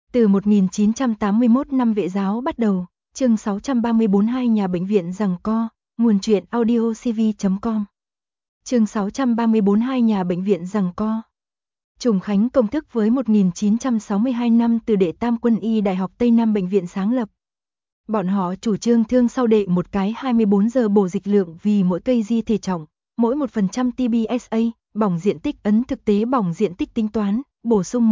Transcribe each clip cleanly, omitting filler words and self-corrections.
Từ 1981 năm Vệ giáo bắt đầu, chương 634 hai nhà bệnh viện giằng co, nguồn truyện audio cv.com. Chương 634 hai nhà bệnh viện giằng co. Trùng Khánh công thức với 1962 năm từ đệ Tam Quân y Đại học Tây Nam bệnh viện sáng lập. Bọn họ chủ trương thương sau đệ một cái 24 giờ bổ dịch lượng vì mỗi cây di thể trọng, mỗi 1% TBSA, bỏng diện tích ấn thực tế bỏng diện tích tính toán, bổ sung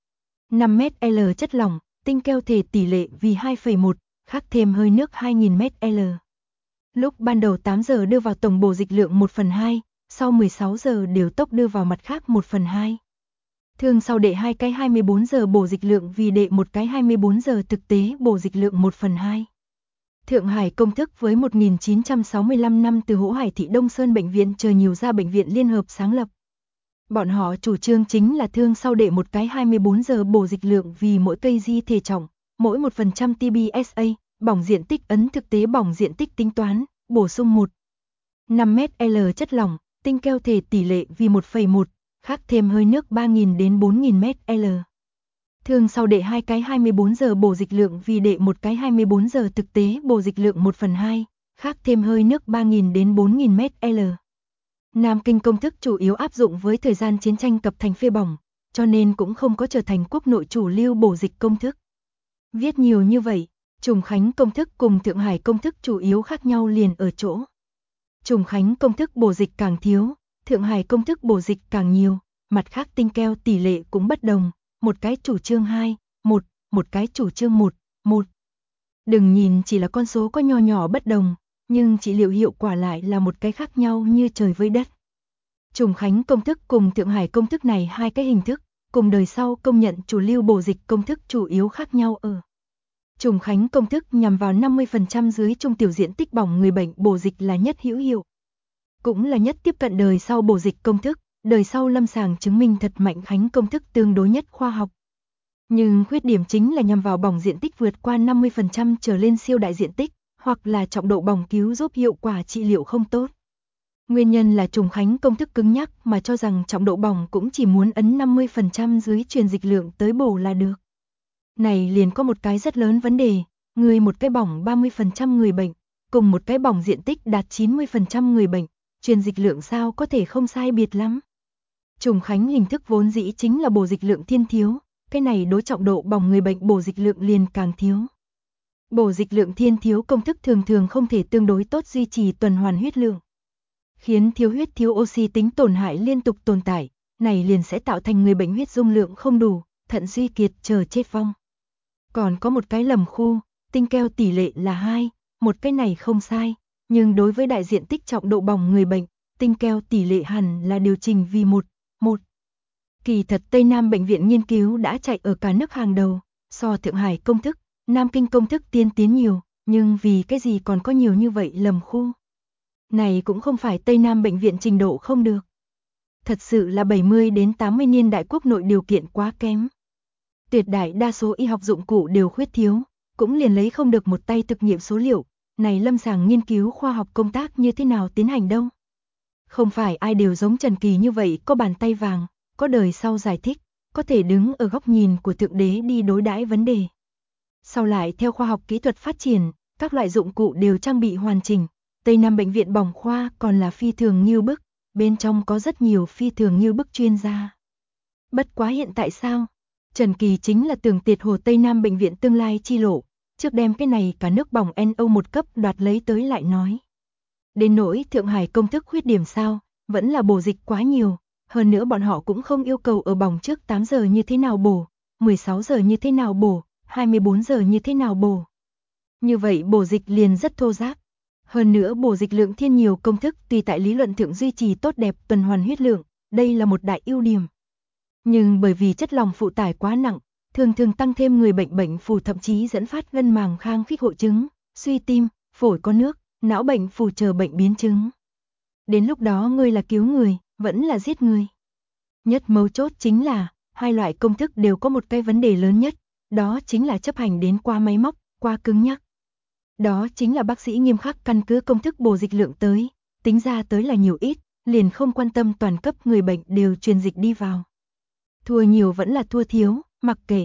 5 ml chất lỏng, tinh keo thể tỷ lệ vì 2,1, khắc thêm hơi nước 2000 ml. Lúc ban đầu 8 giờ đưa vào tổng bổ dịch lượng 1/2, sau 16 giờ điều tốc đưa vào mặt khác 1/2. Thương sau đệ hai cái 24 giờ bổ dịch lượng vì đệ một cái 24 giờ thực tế bổ dịch lượng 1/2. Thượng Hải công thức với 1965 năm từ Hỗ Hải thị Đông Sơn bệnh viện chờ nhiều ra bệnh viện liên hợp sáng lập. Bọn họ chủ trương chính là thương sau đệ một cái 24 giờ bổ dịch lượng vì mỗi cây di thể trọng, mỗi 1% TBSA, bỏng diện tích ấn thực tế bỏng diện tích tính toán, bổ sung 5 ml chất lỏng, tinh keo thể tỷ lệ vì 1,1, khắc thêm hơi nước 3000 đến 4000 ml. Thương sau đệ hai cái 24 giờ bổ dịch lượng vì đệ một cái 24 giờ thực tế bổ dịch lượng 1/2, khắc thêm hơi nước 3000 đến 4000 ml. Nam Kinh công thức chủ yếu áp dụng với thời gian chiến tranh cập thành phê bỏng, cho nên cũng không có trở thành quốc nội chủ lưu bổ dịch công thức. Viết nhiều như vậy, Trùng Khánh công thức cùng Thượng Hải công thức chủ yếu khác nhau liền ở chỗ. Trùng Khánh công thức bổ dịch càng thiếu, Thượng Hải công thức bổ dịch càng nhiều, mặt khác tinh keo tỷ lệ cũng bất đồng, một cái chủ trương 2, 1, một cái chủ trương 1, 1. Đừng nhìn chỉ là con số có nho nhỏ bất đồng, nhưng trị liệu hiệu quả lại là một cái khác nhau như trời với đất. Trùng Khánh công thức cùng Thượng Hải công thức này hai cái hình thức, cùng đời sau công nhận chủ lưu bổ dịch công thức chủ yếu khác nhau ở. Trùng Khánh công thức nhằm vào 50% dưới trung tiểu diện tích bỏng người bệnh bổ dịch là nhất hữu hiệu. Cũng là nhất tiếp cận đời sau bổ dịch công thức, đời sau lâm sàng chứng minh thật Mạnh Khánh công thức tương đối nhất khoa học. Nhưng khuyết điểm chính là nhằm vào bỏng diện tích vượt qua 50% trở lên siêu đại diện tích, hoặc là trọng độ bỏng cứu giúp hiệu quả trị liệu không tốt. Nguyên nhân là Trùng Khánh công thức cứng nhắc mà cho rằng trọng độ bỏng cũng chỉ muốn ấn 50% dưới truyền dịch lượng tới bổ là được. Này liền có một cái rất lớn vấn đề, người một cái bỏng 30% người bệnh, cùng một cái bỏng diện tích đạt 90% người bệnh, truyền dịch lượng sao có thể không sai biệt lắm. Trùng Khánh hình thức vốn dĩ chính là bổ dịch lượng thiên thiếu, cái này đối trọng độ bỏng người bệnh bổ dịch lượng liền càng thiếu. Bổ dịch lượng thiên thiếu công thức thường thường không thể tương đối tốt duy trì tuần hoàn huyết lượng, khiến thiếu huyết thiếu oxy tính tổn hại liên tục tồn tại, này liền sẽ tạo thành người bệnh huyết dung lượng không đủ, thận suy kiệt chờ chết vong. Còn có một cái lầm khu, tinh keo tỷ lệ là 2, một cái này không sai, nhưng đối với đại diện tích trọng độ bỏng người bệnh, tinh keo tỷ lệ hẳn là điều chỉnh vì 1. Kỳ thật Tây Nam bệnh viện nghiên cứu đã chạy ở cả nước hàng đầu, so Thượng Hải công thức, Nam Kinh công thức tiên tiến nhiều, nhưng vì cái gì còn có nhiều như vậy lầm khu. Này cũng không phải Tây Nam bệnh viện trình độ không được. Thật sự là 70 đến 80 niên đại quốc nội điều kiện quá kém. Tuyệt đại đa số y học dụng cụ đều khuyết thiếu, cũng liền lấy không được một tay thực nghiệm số liệu, này lâm sàng nghiên cứu khoa học công tác như thế nào tiến hành đâu. Không phải ai đều giống Trần Kỳ như vậy có bàn tay vàng, có đời sau giải thích, có thể đứng ở góc nhìn của Thượng Đế đi đối đãi vấn đề. Sau lại theo khoa học kỹ thuật phát triển, các loại dụng cụ đều trang bị hoàn chỉnh, Tây Nam bệnh viện bỏng khoa còn là phi thường như bức, bên trong có rất nhiều phi thường như bức chuyên gia. Bất quá hiện tại sao? Trần Kỳ chính là tường tiệt Hồ Tây Nam bệnh viện tương lai chi lộ, trước đem cái này cả nước bỏng NO1 cấp đoạt lấy tới lại nói. Đến nỗi Thượng Hải công thức khuyết điểm sao, vẫn là bổ dịch quá nhiều, hơn nữa bọn họ cũng không yêu cầu ở bỏng trước 8 giờ như thế nào bổ, 16 giờ như thế nào bổ, 24 giờ như thế nào bổ. Như vậy bổ dịch liền rất thô ráp. Hơn nữa bổ dịch lượng thiên nhiều công thức tùy tại lý luận thượng duy trì tốt đẹp tuần hoàn huyết lượng, đây là một đại ưu điểm. Nhưng bởi vì chất lỏng phụ tải quá nặng, thường thường tăng thêm người bệnh phù thậm chí dẫn phát gân màng khang khích hội chứng, suy tim, phổi có nước, não bệnh phù chờ bệnh biến chứng. Đến lúc đó ngươi là cứu người, vẫn là giết người. Nhất mấu chốt chính là, hai loại công thức đều có một cái vấn đề lớn nhất, đó chính là chấp hành đến qua máy móc, qua cứng nhắc. Đó chính là bác sĩ nghiêm khắc căn cứ công thức bổ dịch lượng tới, tính ra tới là nhiều ít, liền không quan tâm toàn cấp người bệnh đều truyền dịch đi vào. Thua nhiều vẫn là thua thiếu, mặc kệ.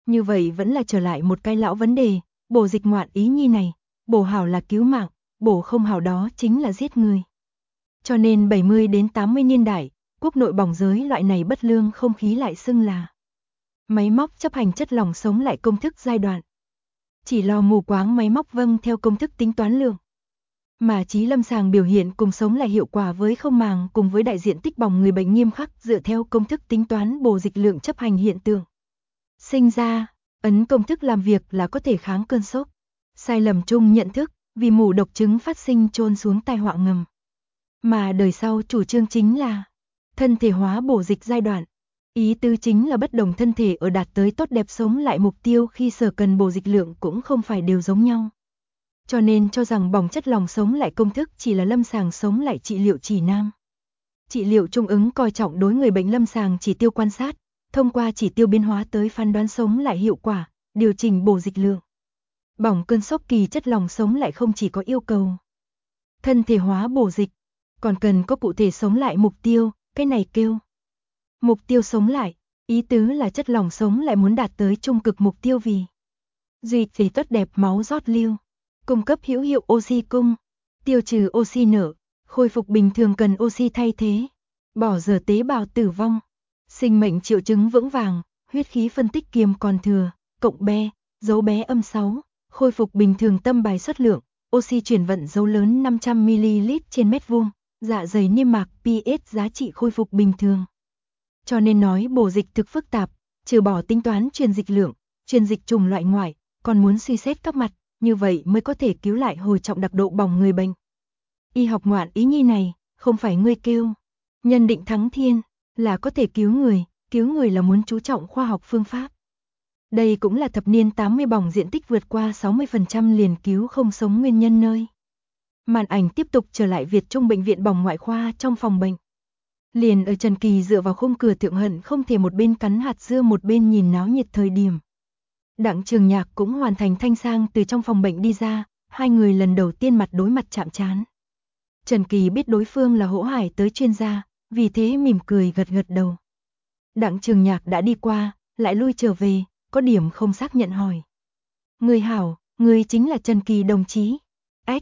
Như vậy vẫn là trở lại một cái lão vấn đề, bổ dịch ngoạn ý nhi này, bổ hảo là cứu mạng, bổ không hảo đó chính là giết người. Cho nên 70 đến 80 niên đại, quốc nội bỏng giới loại này bất lương không khí lại xưng là máy móc chấp hành chất lỏng sống lại công thức giai đoạn. Chỉ lo mù quáng máy móc vâng theo công thức tính toán lượng. Mà trí lâm sàng biểu hiện cùng sống lại hiệu quả với không màng cùng với đại diện tích bỏng người bệnh nghiêm khắc dựa theo công thức tính toán bổ dịch lượng chấp hành hiện tượng. Sinh ra, ấn công thức làm việc là có thể kháng cơn sốc. Sai lầm chung nhận thức, vì mù độc chứng phát sinh chôn xuống tai họa ngầm. Mà đời sau chủ trương chính là thân thể hóa bổ dịch giai đoạn. Ý tứ chính là bất đồng thân thể ở đạt tới tốt đẹp sống lại mục tiêu khi sở cần bổ dịch lượng cũng không phải đều giống nhau. Cho nên cho rằng bỏng chất lỏng sống lại công thức chỉ là lâm sàng sống lại trị liệu chỉ nam. Trị liệu trung ứng coi trọng đối người bệnh lâm sàng chỉ tiêu quan sát, thông qua chỉ tiêu biến hóa tới phán đoán sống lại hiệu quả, điều chỉnh bổ dịch lượng. Bỏng cơn sốc kỳ chất lỏng sống lại không chỉ có yêu cầu thân thể hóa bổ dịch, còn cần có cụ thể sống lại mục tiêu, cái này kêu mục tiêu sống lại, ý tứ là chất lỏng sống lại muốn đạt tới trung cực mục tiêu vì duy trì tốt đẹp máu rót lưu, cung cấp hữu hiệu oxy cung, tiêu trừ oxy nở, khôi phục bình thường cần oxy thay thế, bỏ dở tế bào tử vong, sinh mệnh triệu chứng vững vàng, huyết khí phân tích kiềm còn thừa, cộng be, dấu bé âm 6, khôi phục bình thường tâm bài xuất lượng, oxy chuyển vận dấu lớn 500ml trên mét vuông, dạ dày niêm mạc pH giá trị khôi phục bình thường. Cho nên nói bổ dịch thực phức tạp, trừ bỏ tính toán truyền dịch lượng, truyền dịch chủng loại ngoại, còn muốn suy xét các mặt, như vậy mới có thể cứu lại hồi trọng đặc độ bỏng người bệnh. Y học ngoạn ý nhi này, không phải ngươi kêu nhân định thắng thiên, là có thể cứu người là muốn chú trọng khoa học phương pháp. Đây cũng là thập niên 80 bỏng diện tích vượt qua 60% liền cứu không sống nguyên nhân nơi. Màn ảnh tiếp tục trở lại Việt Trung bệnh viện bỏng ngoại khoa trong phòng bệnh. Liền ở Trần Kỳ dựa vào khung cửa thượng hận không thể một bên cắn hạt dưa một bên nhìn náo nhiệt thời điểm. Đặng Trường Nhạc cũng hoàn thành thanh sang từ trong phòng bệnh đi ra, hai người lần đầu tiên mặt đối mặt chạm trán. Trần Kỳ biết đối phương là Hỗ Hải tới chuyên gia, vì thế mỉm cười gật gật đầu. Đặng Trường Nhạc đã đi qua, lại lui trở về, có điểm không xác nhận hỏi. Người hảo, người chính là Trần Kỳ đồng chí. Ách,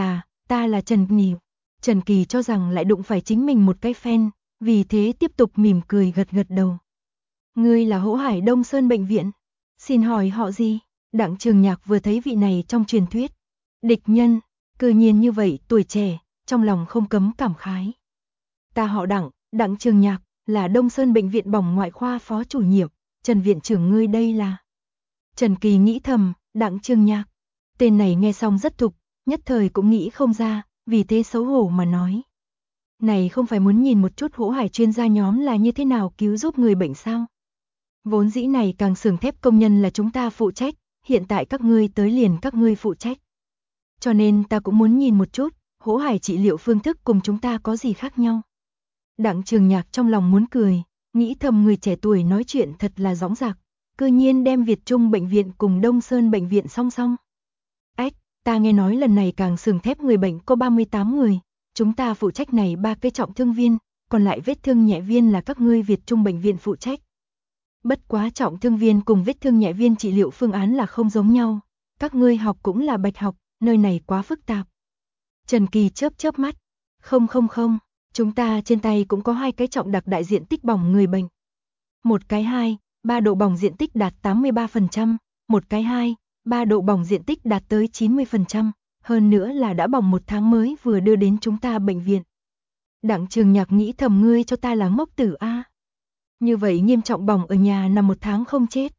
ta là Trần Kỳ. Trần Kỳ cho rằng lại đụng phải chính mình một cái fan, vì thế tiếp tục mỉm cười gật gật đầu. Ngươi là Hỗ Hải Đông Sơn bệnh viện. Xin hỏi họ gì? Đặng Trường Nhạc vừa thấy vị này trong truyền thuyết địch nhân, cư nhiên như vậy tuổi trẻ, trong lòng không cấm cảm khái. Ta họ Đặng Trường Nhạc, là Đông Sơn bệnh viện bỏng ngoại khoa phó chủ nhiệm, Trần viện trưởng ngươi đây là. Trần Kỳ nghĩ thầm, Đặng Trường Nhạc, tên này nghe xong rất thục, nhất thời cũng nghĩ không ra, vì thế xấu hổ mà nói. Này không phải muốn nhìn một chút Hỗ Hải chuyên gia nhóm là như thế nào cứu giúp người bệnh sao? Vốn dĩ này càng xưởng thép công nhân là chúng ta phụ trách, hiện tại các ngươi tới liền các ngươi phụ trách. Cho nên ta cũng muốn nhìn một chút, Hỗ Hải trị liệu phương thức cùng chúng ta có gì khác nhau. Đặng Trường Nhạc trong lòng muốn cười, nghĩ thầm người trẻ tuổi nói chuyện thật là dõng dạc, cư nhiên đem Việt Trung bệnh viện cùng Đông Sơn bệnh viện song song. Ách, ta nghe nói lần này càng xưởng thép người bệnh có 38 người, chúng ta phụ trách này 3 cái trọng thương viên, còn lại vết thương nhẹ viên là các ngươi Việt Trung bệnh viện phụ trách. Bất quá trọng thương viên cùng vết thương nhẹ viên trị liệu phương án là không giống nhau, các ngươi học cũng là bạch học, nơi này quá phức tạp. Trần Kỳ chớp mắt, không, chúng ta trên tay cũng có 2 cái trọng đặc đại diện tích bỏng người bệnh. Một cái 2, 3 độ bỏng diện tích đạt 83%, một cái 2, 3 độ bỏng diện tích đạt tới 90%, hơn nữa là đã bỏng 1 tháng mới vừa đưa đến chúng ta bệnh viện. Đặng Trường Nhạc nghĩ thầm ngươi cho ta là ngốc tử a. Như vậy nghiêm trọng bỏng ở nhà nằm 1 tháng không chết.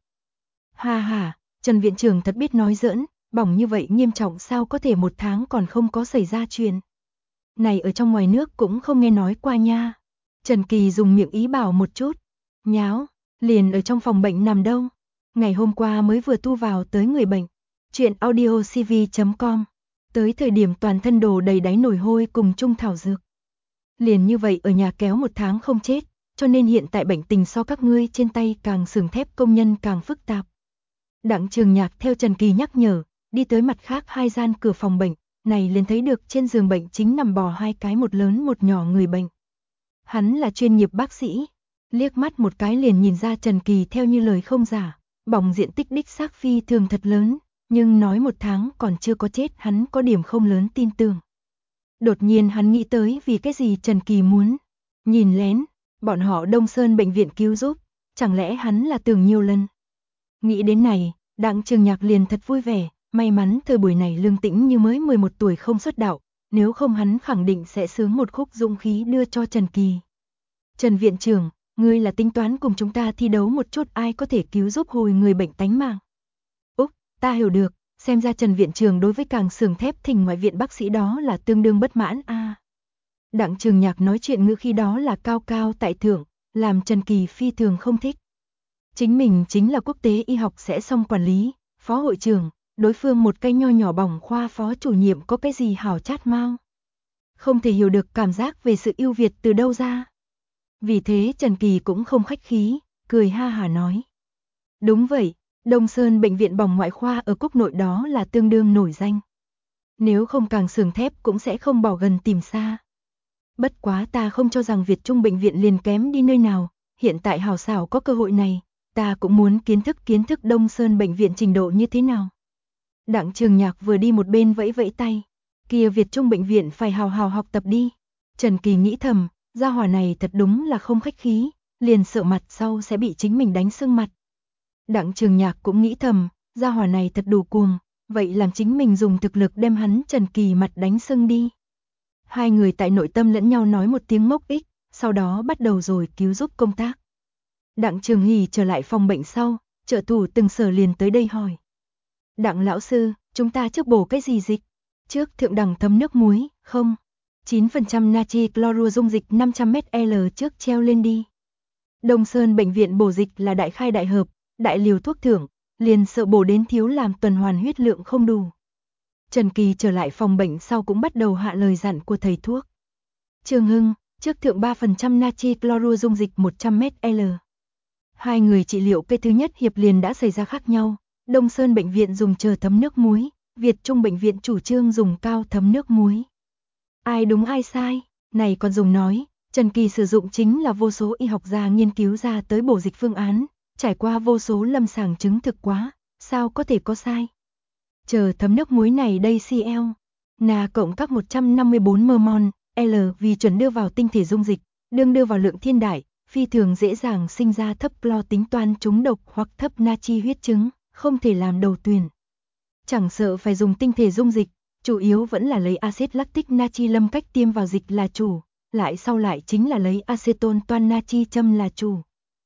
Ha, Trần viện trưởng thật biết nói giỡn, bỏng như vậy nghiêm trọng sao có thể 1 tháng còn không có xảy ra chuyện. Này ở trong ngoài nước cũng không nghe nói qua nha. Trần Kỳ dùng miệng ý bảo một chút. Nháo, liền ở trong phòng bệnh nằm đâu. Ngày hôm qua mới vừa tu vào tới người bệnh. Chuyện audiocv.com. Tới thời điểm toàn thân đồ đầy đáy nổi hôi cùng chung thảo dược. Liền như vậy ở nhà kéo 1 tháng không chết, cho nên hiện tại bệnh tình so các ngươi trên tay càng xưởng thép công nhân càng phức tạp. Đặng Trường Nhạc theo Trần Kỳ nhắc nhở, đi tới mặt khác 2 gian cửa phòng bệnh, này liền thấy được trên giường bệnh chính nằm bò 2 cái một lớn một nhỏ người bệnh. Hắn là chuyên nghiệp bác sĩ, liếc mắt một cái liền nhìn ra Trần Kỳ theo như lời không giả, Bỏng diện tích đích xác phi thường thật lớn, nhưng nói 1 tháng còn chưa có chết hắn có điểm không lớn tin tưởng. Đột nhiên hắn nghĩ tới vì cái gì Trần Kỳ muốn nhìn lén, bọn họ Đông Sơn bệnh viện cứu giúp, chẳng lẽ hắn là tưởng nhiều lần. Nghĩ đến này, Đặng Trường Nhạc liền thật vui vẻ, may mắn thời buổi này Lương Tĩnh như mới 11 tuổi không xuất đạo, nếu không hắn khẳng định sẽ sướng một khúc dũng khí đưa cho Trần Kỳ. Trần viện trưởng, ngươi là tính toán cùng chúng ta thi đấu một chút ai có thể cứu giúp hồi người bệnh tánh mạng. Úc, ta hiểu được, xem ra Trần viện trưởng đối với Càng Xưởng Thép Thỉnh ngoại viện bác sĩ đó là tương đương bất mãn a. Đặng Trường Nhạc nói chuyện ngữ khi đó là cao cao tại thượng, làm Trần Kỳ phi thường không thích. Chính mình chính là quốc tế y học sẽ xong quản lý, phó hội trưởng, đối phương một cái nho nhỏ bỏng khoa phó chủ nhiệm có cái gì hảo chát mau. Không thể hiểu được cảm giác về sự ưu việt từ đâu ra. Vì thế Trần Kỳ cũng không khách khí, cười ha hả nói. Đúng vậy, Đông Sơn bệnh viện bỏng ngoại khoa ở quốc nội đó là tương đương nổi danh. Nếu không Càng Xưởng Thép cũng sẽ không bỏ gần tìm xa. Bất quá ta không cho rằng Việt Trung bệnh viện liền kém đi nơi nào, hiện tại hảo xảo có cơ hội này, ta cũng muốn kiến thức Đông Sơn bệnh viện trình độ như thế nào. Đặng Trường Nhạc vừa đi một bên vẫy vẫy tay, kia Việt Trung bệnh viện phải hào hào học tập đi. Trần Kỳ nghĩ thầm, gia hỏa này thật đúng là không khách khí, liền sợ mặt sau sẽ bị chính mình đánh sưng mặt. Đặng Trường Nhạc cũng nghĩ thầm, gia hỏa này thật đủ cuồng, vậy làm chính mình dùng thực lực đem hắn Trần Kỳ mặt đánh sưng đi. Hai người tại nội tâm lẫn nhau nói một tiếng ngốc ích, sau đó bắt đầu rồi cứu giúp công tác. Đặng Trường Hỷ trở lại phòng bệnh sau, trợ thủ Từng Sở liền tới đây hỏi. Đặng lão sư, chúng ta trước bổ cái gì dịch? Trước thượng đẳng thấm nước muối, không? 9% natri clorua dung dịch 500ml trước treo lên đi. Đông Sơn bệnh viện bổ dịch là đại khai đại hợp, đại liều thuốc thưởng, liền sợ bổ đến thiếu làm tuần hoàn huyết lượng không đủ. Trần Kỳ trở lại phòng bệnh sau cũng bắt đầu hạ lời dặn của thầy thuốc. Trương Hưng, trước thượng 3% natri clorua dung dịch 100ml. Hai người trị liệu cây thứ nhất hiệp liền đã xảy ra khác nhau. Đông Sơn bệnh viện dùng chờ thấm nước muối, Việt Trung bệnh viện chủ trương dùng cao thấm nước muối. Ai đúng ai sai, này còn dùng nói, Trần Kỳ sử dụng chính là vô số y học gia nghiên cứu ra tới bổ dịch phương án, trải qua vô số lâm sàng chứng thực quá, sao có thể có sai. Chờ thấm nước muối này đây CL, Na cộng các 154 mol, L vì chuẩn đưa vào tinh thể dung dịch, đương đưa vào lượng thiên đại, phi thường dễ dàng sinh ra thấp clo tính toán trúng độc hoặc thấp natri huyết chứng, không thể làm đầu tuyển. Chẳng sợ phải dùng tinh thể dung dịch, chủ yếu vẫn là lấy axit lactic natri lâm cách tiêm vào dịch là chủ, lại sau lại chính là lấy acetone toan natri châm là chủ.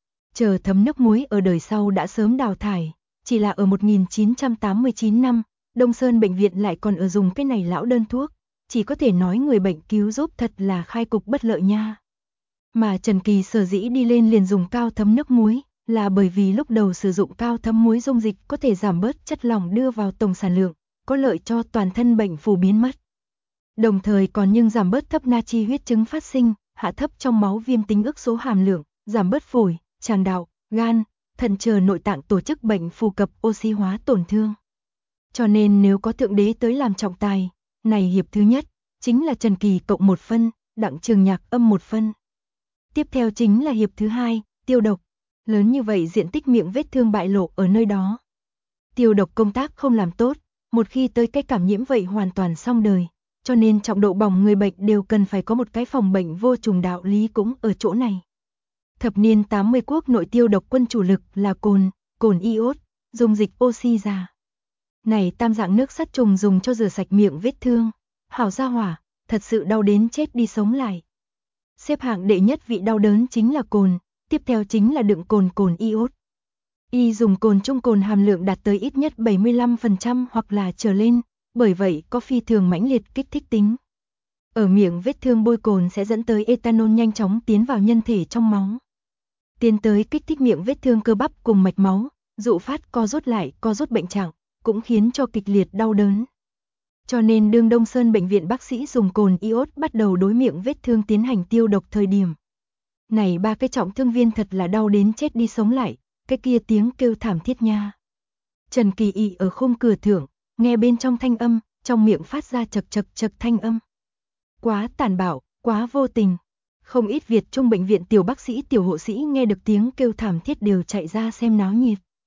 Chờ thấm nước muối ở đời sau đã sớm đào thải, chỉ là ở 1989 năm, Đông Sơn bệnh viện lại còn ở dùng cái này lão đơn thuốc, chỉ có thể nói người bệnh cứu giúp thật là khai cục bất lợi nha. Mà Trần Kỳ sở dĩ đi lên liền dùng cao thấm nước muối, là bởi vì lúc đầu sử dụng cao thấm muối dung dịch có thể giảm bớt chất lỏng đưa vào tổng sản lượng, có lợi cho toàn thân bệnh phù biến mất. Đồng thời còn nhưng giảm bớt thấp natri huyết chứng phát sinh, hạ thấp trong máu viêm tính ức số hàm lượng, giảm bớt phổi, tràng đạo, gan, thận chờ nội tạng tổ chức bệnh phù cập oxy hóa tổn thương. Cho nên nếu có thượng đế tới làm trọng tài, này hiệp thứ nhất, chính là Trần Kỳ cộng 1 phân, Đặng Trường Nhạc âm 1 phân. Tiếp theo chính là hiệp thứ hai, tiêu độc. Lớn như vậy diện tích miệng vết thương bại lộ ở nơi đó. Tiêu độc công tác không làm tốt, một khi tới cái cảm nhiễm vậy hoàn toàn xong đời, cho nên trọng độ bỏng người bệnh đều cần phải có một cái phòng bệnh vô trùng đạo lý cũng ở chỗ này. Thập niên 80 quốc nội tiêu độc quân chủ lực là cồn iốt, dung dịch oxy già. Này tam dạng nước sát trùng dùng cho rửa sạch miệng vết thương, hảo gia hỏa, thật sự đau đến chết đi sống lại. Xếp hạng đệ nhất vị đau đớn chính là cồn, tiếp theo chính là đựng cồn iốt. Y dùng cồn trung cồn hàm lượng đạt tới ít nhất 75% hoặc là trở lên, bởi vậy có phi thường mãnh liệt kích thích tính. Ở miệng vết thương bôi cồn sẽ dẫn tới ethanol nhanh chóng tiến vào nhân thể trong máu. Tiến tới kích thích miệng vết thương cơ bắp cùng mạch máu, dụ phát co rút lại, co rút bệnh trạng, cũng khiến cho kịch liệt đau đớn. Cho nên đương Đông Sơn bệnh viện bác sĩ dùng cồn iốt bắt đầu đối miệng vết thương tiến hành tiêu độc thời điểm. Này ba cái trọng thương viên thật là đau đến chết đi sống lại, cái kia tiếng kêu thảm thiết nha. Trần Kỳ ị ở khung cửa thượng, nghe bên trong thanh âm, trong miệng phát ra chật thanh âm. Quá tàn bạo, quá vô tình. Không ít Việt Trung bệnh viện tiểu bác sĩ tiểu hộ sĩ nghe được tiếng kêu thảm thiết đều chạy ra xem náo nhiệt.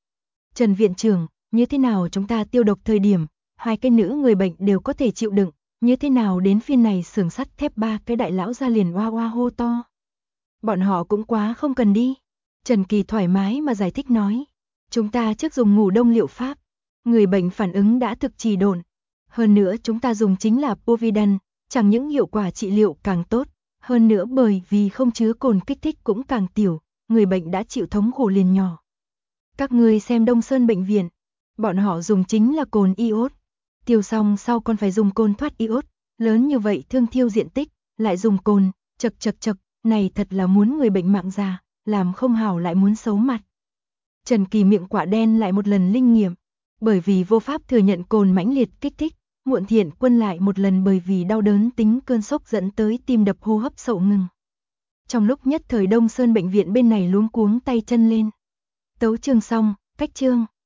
Trần viện trưởng, như thế nào chúng ta tiêu độc thời điểm, hai cái nữ người bệnh đều có thể chịu đựng, như thế nào đến phiên này xưởng sắt thép ba cái đại lão ra liền oa oa hô to. Bọn họ cũng quá không cần đi. Trần Kỳ thoải mái mà giải thích nói. Chúng ta trước dùng ngủ đông liệu pháp. Người bệnh phản ứng đã thực trì độn. Hơn nữa chúng ta dùng chính là Povidone, chẳng những hiệu quả trị liệu càng tốt, hơn nữa bởi vì không chứa cồn kích thích cũng càng tiểu, người bệnh đã chịu thống khổ liền nhỏ. Các người xem Đông Sơn bệnh viện, bọn họ dùng chính là cồn iốt. Tiêu xong sau còn phải dùng cồn thoát iốt, lớn như vậy thương thiêu diện tích, lại dùng cồn, chật, này thật là muốn người bệnh mạng già, làm không hảo lại muốn xấu mặt. Trần Kỳ miệng quả đen lại một lần linh nghiệm, bởi vì vô pháp thừa nhận cồn mãnh liệt kích thích, Muộn Thiện Quân lại một lần bởi vì đau đớn tính cơn sốc dẫn tới tim đập hô hấp sậu ngừng. Trong lúc nhất thời Đông Sơn bệnh viện bên này luống cuống tay chân lên. Tấu chương xong, cách chương.